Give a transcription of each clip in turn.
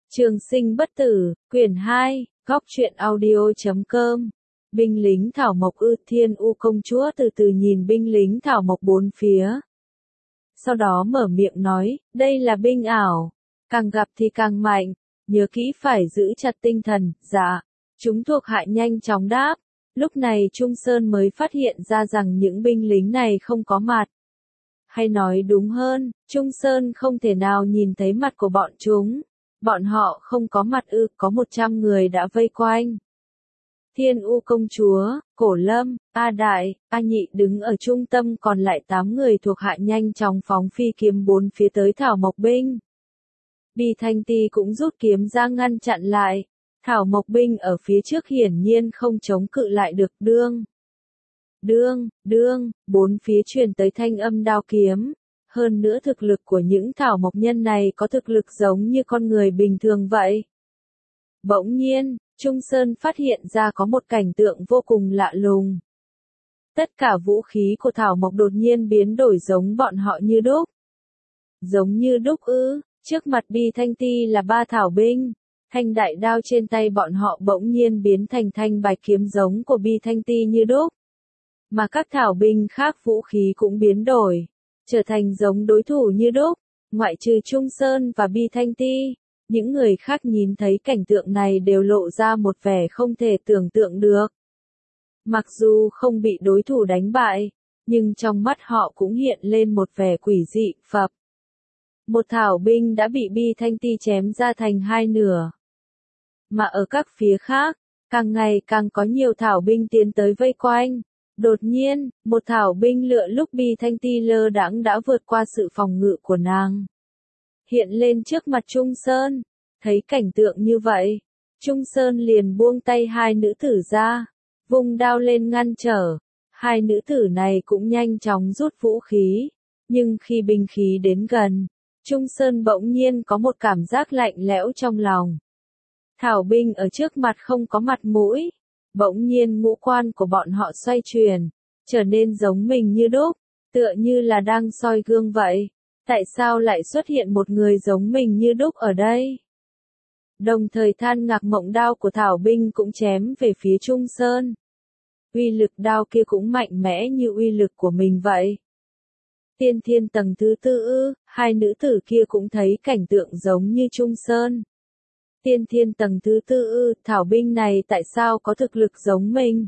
Trường sinh bất tử, quyển 2, góc truyện audio.com. Binh lính thảo mộc ư? Thiên U công chúa từ từ nhìn binh lính thảo mộc bốn phía. Sau đó mở miệng nói, đây là binh ảo, càng gặp thì càng mạnh, nhớ kỹ phải giữ chặt tinh thần. Dạ, chúng thuộc hạ nhanh chóng đáp. Lúc này Trung Sơn mới phát hiện ra rằng những binh lính này không có mặt. Hay nói đúng hơn, Trung Sơn không thể nào nhìn thấy mặt của bọn chúng. Bọn họ không có mặt ư? Có 100 người đã vây quanh. Thiên U công chúa, Cổ Lâm, A Đại, A Nhị đứng ở trung tâm, còn lại 8 người thuộc hạ nhanh chóng phóng phi kiếm bốn phía tới Thảo Mộc binh. Bi Thanh Ti cũng rút kiếm ra ngăn chặn lại. Thảo Mộc binh ở phía trước hiển nhiên không chống cự lại được. Đương, bốn phía truyền tới thanh âm đao kiếm. Hơn nữa thực lực của những thảo mộc nhân này có thực lực giống như con người bình thường vậy. Bỗng nhiên, Trung Sơn phát hiện ra có một cảnh tượng vô cùng lạ lùng. Tất cả vũ khí của thảo mộc đột nhiên biến đổi giống bọn họ như đúc. Giống như đúc ư? Trước mặt Bi Thanh Ti là 3 thảo binh. Thanh đại đao trên tay bọn họ bỗng nhiên biến thành thanh bạch kiếm giống của Bi Thanh Ti như đúc. Mà các thảo binh khác vũ khí cũng biến đổi, trở thành giống đối thủ như đúc, ngoại trừ Trung Sơn và Bi Thanh Ti. Những người khác nhìn thấy cảnh tượng này đều lộ ra một vẻ không thể tưởng tượng được. Mặc dù không bị đối thủ đánh bại, nhưng trong mắt họ cũng hiện lên một vẻ quỷ dị. Phập. Một thảo binh đã bị Bi Thanh Ti chém ra thành 2 nửa. Mà ở các phía khác, càng ngày càng có nhiều thảo binh tiến tới vây quanh. Đột nhiên, một thảo binh lựa lúc Bi Thanh Ti lơ đãng đã vượt qua sự phòng ngự của nàng, hiện lên trước mặt Trung Sơn. Thấy cảnh tượng như vậy, Trung Sơn liền buông tay 2 nữ tử ra, vung đao lên ngăn trở. 2 nữ tử này cũng nhanh chóng rút vũ khí, nhưng khi binh khí đến gần, Trung Sơn bỗng nhiên có một cảm giác lạnh lẽo trong lòng. Thảo binh ở trước mặt không có mặt mũi. Bỗng nhiên ngũ quan của bọn họ xoay chuyển, trở nên giống mình như đúc, tựa như là đang soi gương vậy. Tại sao lại xuất hiện một người giống mình như đúc ở đây? Đồng thời than ngạc mộng đao của thảo binh cũng chém về phía Trung Sơn. Uy lực đao kia cũng mạnh mẽ như uy lực của mình vậy. Tiên thiên tầng thứ 4 ư? 2 nữ tử kia cũng thấy cảnh tượng giống như Trung Sơn. Tiên thiên tầng thứ 4 ư? Thảo binh này tại sao có thực lực giống mình?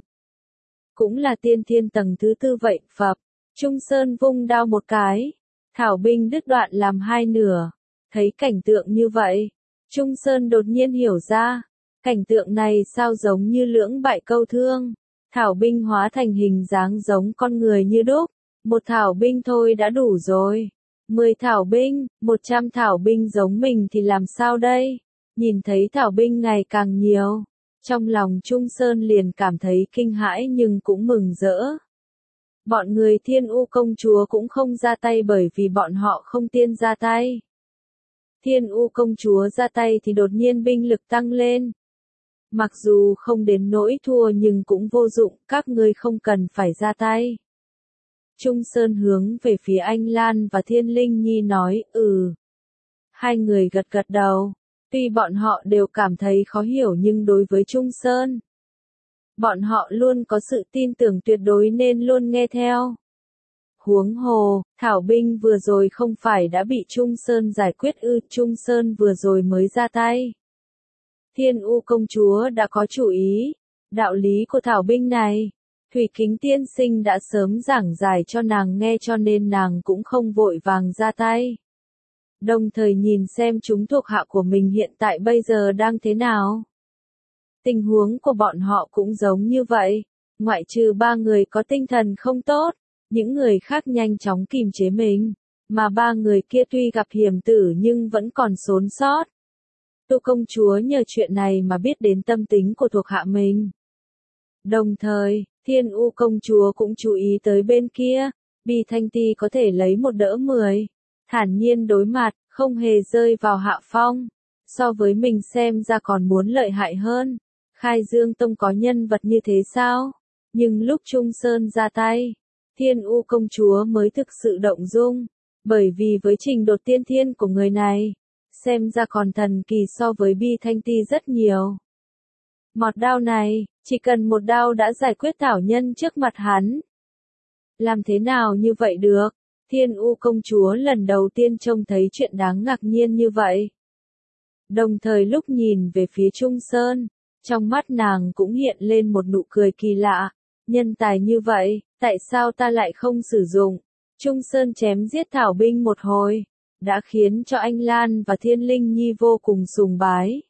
Cũng là tiên thiên tầng thứ 4 vậy. Phập. Trung Sơn vung đao một cái, thảo binh đứt đoạn làm 2 nửa. Thấy cảnh tượng như vậy, Trung Sơn đột nhiên hiểu ra, cảnh tượng này sao giống như lưỡng bại câu thương. Thảo binh hóa thành hình dáng giống con người như đúc. Một thảo binh thôi đã đủ rồi. 10 thảo binh, 100 thảo binh giống mình thì làm sao đây? Nhìn thấy thảo binh ngày càng nhiều, trong lòng Trung Sơn liền cảm thấy kinh hãi nhưng cũng mừng rỡ. Bọn người Thiên U công chúa cũng không ra tay bởi vì bọn họ không tiên ra tay. Thiên U công chúa ra tay thì đột nhiên binh lực tăng lên. Mặc dù không đến nỗi thua nhưng cũng vô dụng, các ngươi không cần phải ra tay. Trung Sơn hướng về phía Anh Lan và Thiên Linh Nhi nói, Hai người gật gật đầu. Tuy bọn họ đều cảm thấy khó hiểu nhưng đối với Trung Sơn, bọn họ luôn có sự tin tưởng tuyệt đối nên luôn nghe theo. Huống hồ, thảo binh vừa rồi không phải đã bị Trung Sơn giải quyết ư? Trung Sơn vừa rồi mới ra tay. Thiên U công chúa đã có chủ ý. Đạo lý của thảo binh này, Thủy Kính tiên sinh đã sớm giảng giải cho nàng nghe cho nên nàng cũng không vội vàng ra tay. Đồng thời nhìn xem chúng thuộc hạ của mình hiện tại bây giờ đang thế nào. Tình huống của bọn họ cũng giống như vậy, ngoại trừ 3 người có tinh thần không tốt, những người khác nhanh chóng kìm chế mình, mà 3 người kia tuy gặp hiểm tử nhưng vẫn còn sống sót. Tu công chúa nhờ chuyện này mà biết đến tâm tính của thuộc hạ mình. Đồng thời, Thiên U công chúa cũng chú ý tới bên kia, Bi Thanh Ti có thể lấy 1 đỡ 10. Thản nhiên đối mặt, không hề rơi vào hạ phong. So với mình xem ra còn muốn lợi hại hơn. Khai Dương Tông có nhân vật như thế sao? Nhưng lúc Trung Sơn ra tay, Thiên U công chúa mới thực sự động dung. Bởi vì với trình độ tiên thiên của người này, xem ra còn thần kỳ so với Bi Thanh Ti rất nhiều. Mọt đao này, chỉ cần một đao đã giải quyết thảo nhân trước mặt hắn. Làm thế nào như vậy được? Thiên U công chúa lần đầu tiên trông thấy chuyện đáng ngạc nhiên như vậy. Đồng thời lúc nhìn về phía Trung Sơn, trong mắt nàng cũng hiện lên một nụ cười kỳ lạ. Nhân tài như vậy, tại sao ta lại không sử dụng? Trung Sơn chém giết thảo binh một hồi, đã khiến cho Anh Lan và Thiên Linh Nhi vô cùng sùng bái.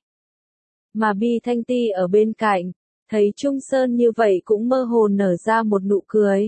Mà Bi Thanh Ti ở bên cạnh, thấy Trung Sơn như vậy cũng mơ hồ nở ra một nụ cười.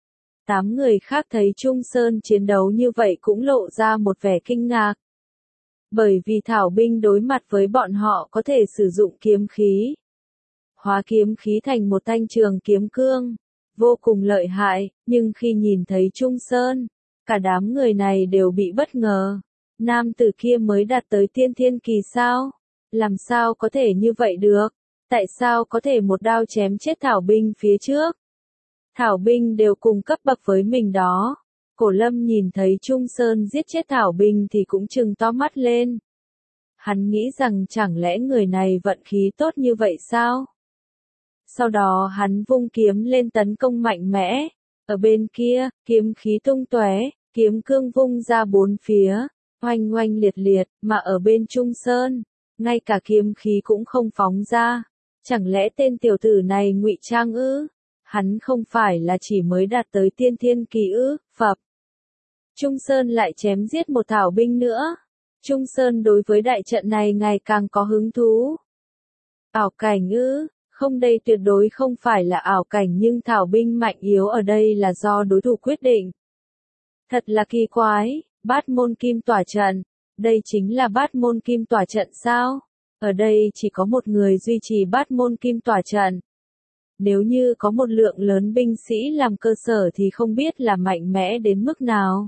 8 người khác thấy Trung Sơn chiến đấu như vậy cũng lộ ra một vẻ kinh ngạc. Bởi vì thảo binh đối mặt với bọn họ có thể sử dụng kiếm khí. Hóa kiếm khí thành một thanh trường kiếm cương, vô cùng lợi hại, nhưng khi nhìn thấy Trung Sơn, cả đám người này đều bị bất ngờ. Nam tử kia mới đạt tới tiên thiên kỳ sao? Làm sao có thể như vậy được? Tại sao có thể một đao chém chết thảo binh phía trước? Thảo binh đều cùng cấp bậc với mình đó. Cổ Lâm nhìn thấy Trung Sơn giết chết thảo binh thì cũng trừng to mắt lên. Hắn nghĩ rằng chẳng lẽ người này vận khí tốt như vậy sao? Sau đó hắn vung kiếm lên tấn công mạnh mẽ. Ở bên kia, kiếm khí tung tóe, kiếm cương vung ra bốn phía, oanh oanh liệt liệt, mà ở bên Trung Sơn, ngay cả kiếm khí cũng không phóng ra. Chẳng lẽ tên tiểu tử này ngụy trang ư? Hắn không phải là chỉ mới đạt tới tiên thiên kỳ ư? Phập. Trung Sơn lại chém giết một thảo binh nữa. Trung Sơn đối với đại trận này ngày càng có hứng thú. Ảo cảnh ư? Không, đây tuyệt đối không phải là ảo cảnh, nhưng thảo binh mạnh yếu ở đây là do đối thủ quyết định. Thật là kỳ quái, Bát Môn Kim Tỏa Trận. Đây chính là Bát Môn Kim Tỏa Trận sao? Ở đây chỉ có một người duy trì Bát Môn Kim Tỏa Trận. Nếu như có một lượng lớn binh sĩ làm cơ sở thì không biết là mạnh mẽ đến mức nào.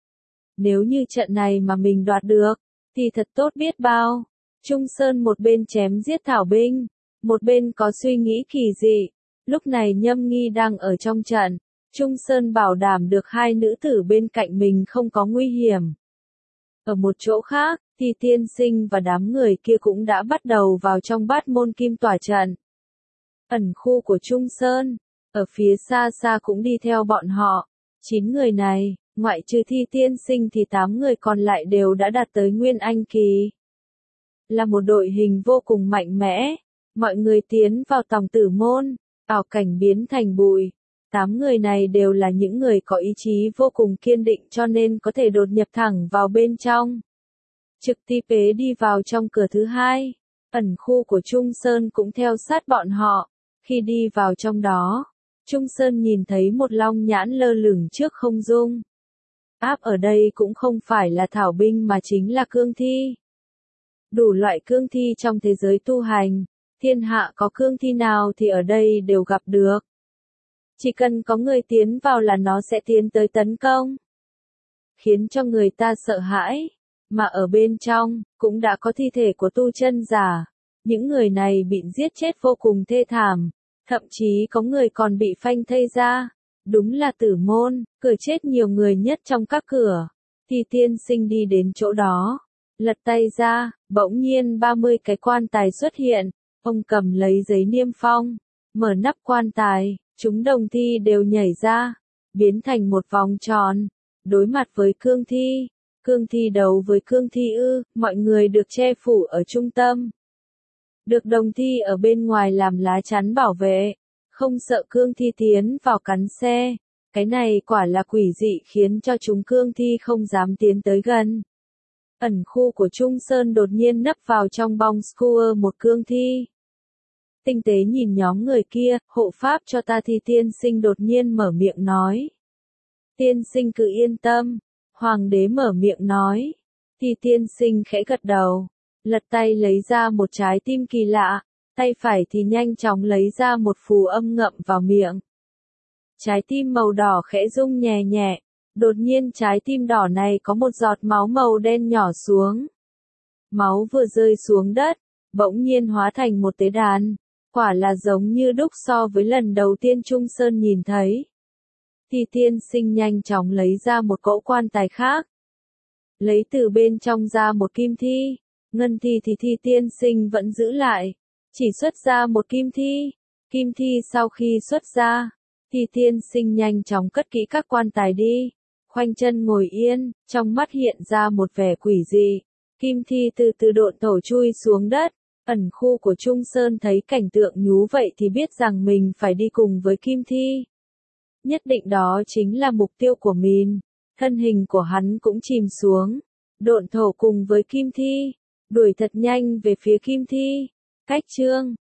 Nếu như trận này mà mình đoạt được, thì thật tốt biết bao. Trung Sơn một bên chém giết thảo binh, một bên có suy nghĩ kỳ dị. Lúc này Nhâm Nghi đang ở trong trận, Trung Sơn bảo đảm được hai nữ tử bên cạnh mình không có nguy hiểm. Ở một chỗ khác, thì tiên sinh và đám người kia cũng đã bắt đầu vào trong Bát Môn Kim Tỏa Trận. Ẩn khu của Trung Sơn, ở phía xa xa cũng đi theo bọn họ. 9 người này, ngoại trừ Thi tiên sinh thì 8 người còn lại đều đã đạt tới Nguyên Anh kỳ. Là một đội hình vô cùng mạnh mẽ. Mọi người tiến vào tòng tử môn, ảo cảnh biến thành bụi. 8 người này đều là những người có ý chí vô cùng kiên định cho nên có thể đột nhập thẳng vào bên trong. Trực tiếp đi vào trong cửa thứ hai. Ẩn khu của Trung Sơn cũng theo sát bọn họ. Khi đi vào trong đó, Trung Sơn nhìn thấy một long nhãn lơ lửng trước không trung. Áp ở đây cũng không phải là thảo binh mà chính là cương thi. Đủ loại cương thi trong thế giới tu hành, thiên hạ có cương thi nào thì ở đây đều gặp được. Chỉ cần có người tiến vào là nó sẽ tiến tới tấn công, khiến cho người ta sợ hãi. Mà ở bên trong, cũng đã có thi thể của tu chân giả. Những người này bị giết chết vô cùng thê thảm, thậm chí có người còn bị phanh thây ra. Đúng là tử môn, cửa chết nhiều người nhất trong các cửa. Thì tiên sinh đi đến chỗ đó, lật tay ra, bỗng nhiên 30 cái quan tài xuất hiện. Ông cầm lấy giấy niêm phong, mở nắp quan tài, chúng đồng thi đều nhảy ra, biến thành một vòng tròn, đối mặt với cương thi. Cương thi đấu với cương thi ư? Mọi người được che phủ ở trung tâm. Được đồng thi ở bên ngoài làm lá chắn bảo vệ, không sợ cương thi tiến vào cắn xe. Cái này quả là quỷ dị khiến cho chúng cương thi không dám tiến tới gần. Ẩn khu của Trung Sơn đột nhiên nấp vào trong bong skewer một cương thi. Tinh tế nhìn nhóm người kia, hộ pháp cho ta. Thì tiên sinh đột nhiên mở miệng nói. Tiên sinh cứ yên tâm. Hoàng đế mở miệng nói. Thì tiên sinh khẽ gật đầu, lật tay lấy ra một trái tim kỳ lạ, tay phải thì nhanh chóng lấy ra một phù âm ngậm vào miệng. Trái tim màu đỏ khẽ rung nhẹ nhẹ, đột nhiên trái tim đỏ này có một giọt máu màu đen nhỏ xuống. Máu vừa rơi xuống đất, bỗng nhiên hóa thành một tế đàn, quả là giống như đúc so với lần đầu tiên Trung Sơn nhìn thấy. Thì tiên sinh nhanh chóng lấy ra một cỗ quan tài khác. Lấy từ bên trong ra một kim thi, ngân thi thì Thi tiên sinh vẫn giữ lại, chỉ xuất ra một kim thi. Kim thi sau khi xuất ra, Thi tiên sinh nhanh chóng cất kỹ các quan tài đi, khoanh chân ngồi yên, trong mắt hiện ra một vẻ quỷ dị. Kim thi từ từ độn thổ chui xuống đất. Ẩn khu của Trung Sơn thấy cảnh tượng nhú vậy thì biết rằng mình phải đi cùng với Kim thi. Nhất định đó chính là mục tiêu của mình. Thân hình của hắn cũng chìm xuống. Độn thổ cùng với Kim thi, đuổi thật nhanh về phía Kim thi. Cách chương